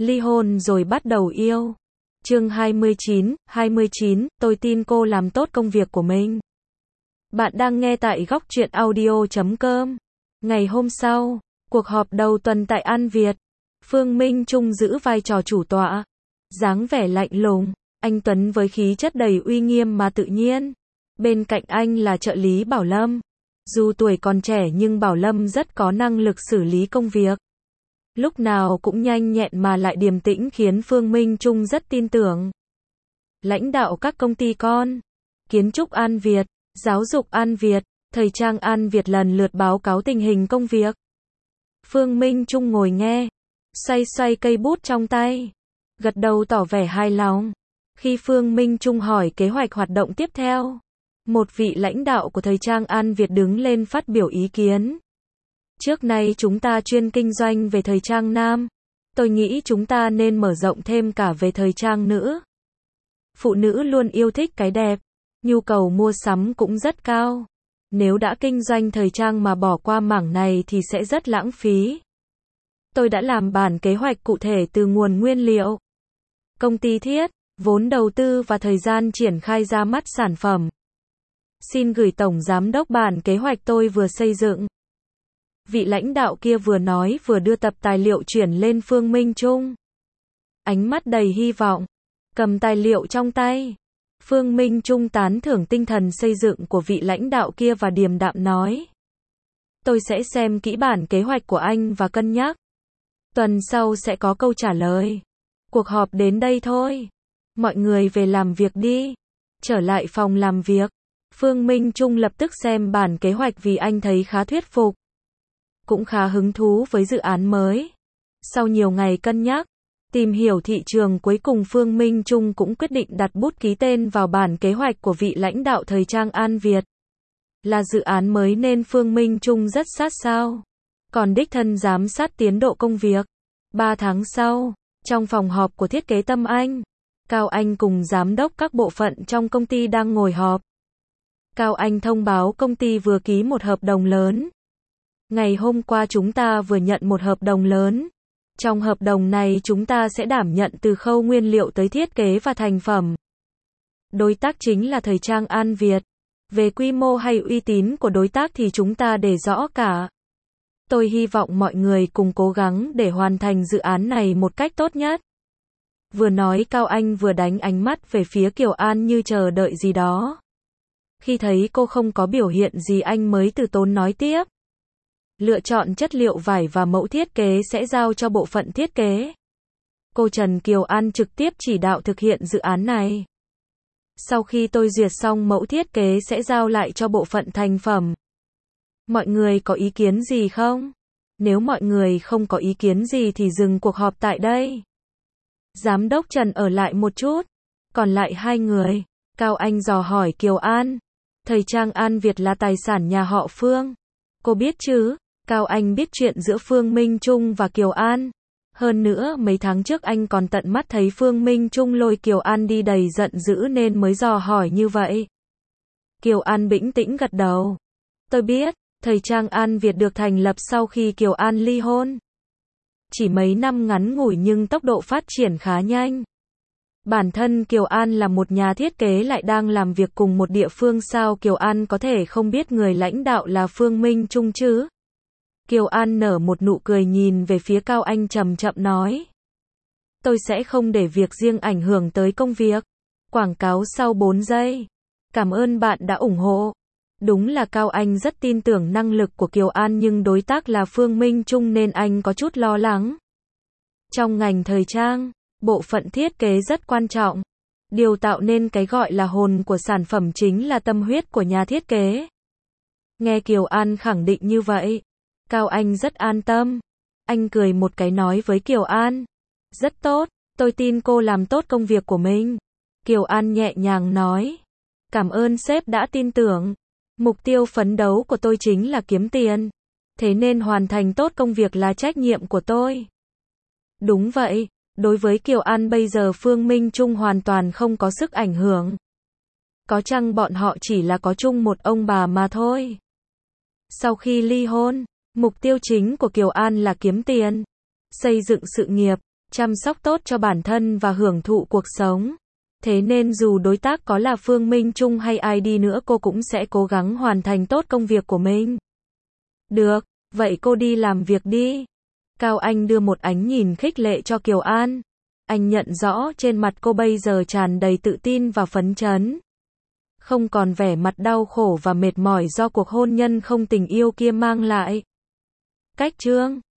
Ly hôn rồi bắt đầu yêu. Chương 29, tôi tin cô làm tốt công việc của mình. Bạn đang nghe tại Góc Truyện Audio.com. Ngày hôm sau, cuộc họp đầu tuần tại An Việt. Phương Minh Trung giữ vai trò chủ tọa. Dáng vẻ lạnh lùng, anh Tuấn với khí chất đầy uy nghiêm mà tự nhiên. Bên cạnh anh là trợ lý Bảo Lâm. Dù tuổi còn trẻ nhưng Bảo Lâm rất có năng lực xử lý công việc. Lúc nào cũng nhanh nhẹn mà lại điềm tĩnh khiến Phương Minh Trung rất tin tưởng. Lãnh đạo các công ty con, kiến trúc An Việt, giáo dục An Việt, thời trang An Việt lần lượt báo cáo tình hình công việc. Phương Minh Trung ngồi nghe, xoay xoay cây bút trong tay, gật đầu tỏ vẻ hài lòng. Khi Phương Minh Trung hỏi kế hoạch hoạt động tiếp theo, một vị lãnh đạo của thời trang An Việt đứng lên phát biểu ý kiến. Trước nay chúng ta chuyên kinh doanh về thời trang nam. Tôi nghĩ chúng ta nên mở rộng thêm cả về thời trang nữ. Phụ nữ luôn yêu thích cái đẹp. Nhu cầu mua sắm cũng rất cao. Nếu đã kinh doanh thời trang mà bỏ qua mảng này thì sẽ rất lãng phí. Tôi đã làm bản kế hoạch cụ thể từ nguồn nguyên liệu, công ty thiết, vốn đầu tư và thời gian triển khai ra mắt sản phẩm. Xin gửi Tổng Giám đốc bản kế hoạch tôi vừa xây dựng. Vị lãnh đạo kia vừa nói vừa đưa tập tài liệu chuyển lên Phương Minh Trung. Ánh mắt đầy hy vọng. Cầm tài liệu trong tay. Phương Minh Trung tán thưởng tinh thần xây dựng của vị lãnh đạo kia và điềm đạm nói. Tôi sẽ xem kỹ bản kế hoạch của anh và cân nhắc. Tuần sau sẽ có câu trả lời. Cuộc họp đến đây thôi. Mọi người về làm việc đi. Trở lại phòng làm việc. Phương Minh Trung lập tức xem bản kế hoạch vì anh thấy khá thuyết phục. Cũng khá hứng thú với dự án mới. Sau nhiều ngày cân nhắc, tìm hiểu thị trường cuối cùng Phương Minh Trung cũng quyết định đặt bút ký tên vào bản kế hoạch của vị lãnh đạo thời trang An Việt. Là dự án mới nên Phương Minh Trung rất sát sao. Còn đích thân giám sát tiến độ công việc. 3 tháng sau, trong phòng họp của thiết kế Tâm Anh, Cao Anh cùng giám đốc các bộ phận trong công ty đang ngồi họp. Cao Anh thông báo công ty vừa ký một hợp đồng lớn. Ngày hôm qua chúng ta vừa nhận một hợp đồng lớn. Trong hợp đồng này chúng ta sẽ đảm nhận từ khâu nguyên liệu tới thiết kế và thành phẩm. Đối tác chính là thời trang An Việt. Về quy mô hay uy tín của đối tác thì chúng ta để rõ cả. Tôi hy vọng mọi người cùng cố gắng để hoàn thành dự án này một cách tốt nhất. Vừa nói Cao Anh vừa đánh ánh mắt về phía Kiều An như chờ đợi gì đó. Khi thấy cô không có biểu hiện gì anh mới từ tốn nói tiếp. Lựa chọn chất liệu vải và mẫu thiết kế sẽ giao cho bộ phận thiết kế. Cô Trần Kiều An trực tiếp chỉ đạo thực hiện dự án này. Sau khi tôi duyệt xong mẫu thiết kế sẽ giao lại cho bộ phận thành phẩm. Mọi người có ý kiến gì không? Nếu mọi người không có ý kiến gì thì dừng cuộc họp tại đây. Giám đốc Trần ở lại một chút. Còn lại 2 người. Cao Anh dò hỏi Kiều An. Thời trang An Việt là tài sản nhà họ Phương. Cô biết chứ? Cao Anh biết chuyện giữa Phương Minh Trung và Kiều An. Hơn nữa mấy tháng trước anh còn tận mắt thấy Phương Minh Trung lôi Kiều An đi đầy giận dữ nên mới dò hỏi như vậy. Kiều An bĩnh tĩnh gật đầu. Tôi biết, thời trang An Việt được thành lập sau khi Kiều An ly hôn. Chỉ mấy năm ngắn ngủi nhưng tốc độ phát triển khá nhanh. Bản thân Kiều An là một nhà thiết kế lại đang làm việc cùng một địa phương sao Kiều An có thể không biết người lãnh đạo là Phương Minh Trung chứ? Kiều An nở một nụ cười nhìn về phía Cao Anh chậm chậm nói. Tôi sẽ không để việc riêng ảnh hưởng tới công việc. Quảng cáo sau 4 giây. Cảm ơn bạn đã ủng hộ. Đúng là Cao Anh rất tin tưởng năng lực của Kiều An nhưng đối tác là Phương Minh Trung nên anh có chút lo lắng. Trong ngành thời trang, bộ phận thiết kế rất quan trọng. Điều tạo nên cái gọi là hồn của sản phẩm chính là tâm huyết của nhà thiết kế. Nghe Kiều An khẳng định như vậy, Cao Anh rất an tâm. Anh cười một cái nói với Kiều An. Rất tốt, tôi tin cô làm tốt công việc của mình. Kiều An nhẹ nhàng nói. Cảm ơn sếp đã tin tưởng. Mục tiêu phấn đấu của tôi chính là kiếm tiền. Thế nên hoàn thành tốt công việc là trách nhiệm của tôi. Đúng vậy, đối với Kiều An bây giờ Phương Minh Trung hoàn toàn không có sức ảnh hưởng. Có chăng bọn họ chỉ là có chung một ông bà mà thôi. Sau khi ly hôn, mục tiêu chính của Kiều An là kiếm tiền, xây dựng sự nghiệp. chăm sóc tốt cho bản thân và hưởng thụ cuộc sống. Thế nên dù đối tác có là Phương Minh Trung hay ai đi nữa cô cũng sẽ cố gắng hoàn thành tốt công việc của mình. Được, vậy cô đi làm việc đi. Cao Anh đưa một ánh nhìn khích lệ cho Kiều An. Anh nhận rõ trên mặt cô bây giờ tràn đầy tự tin và phấn chấn. Không còn vẻ mặt đau khổ và mệt mỏi do cuộc hôn nhân không tình yêu kia mang lại. Cách chương